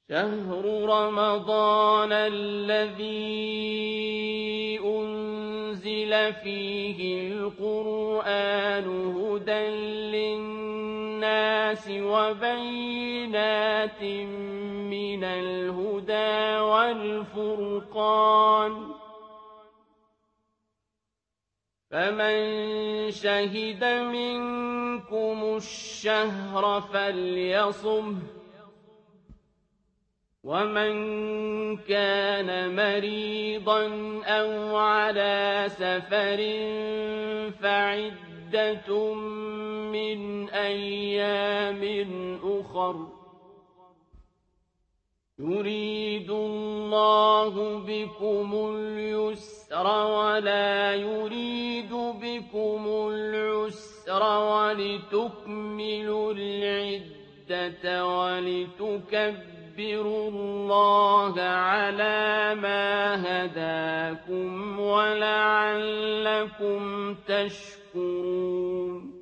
شهر رمضان الذي أنزل فيه القرآن هدى للناس وبينات من الهدى والفرقان فمن شهد منكم الشهر فليصمه ومن كان مريضا أو على سفر فعدة من أيام أخر يريد الله بكم اليسر ولا يريد بكم العسر ولتكملوا العدة ولتكبروا الله على ما هداكم ولعلكم تشكرون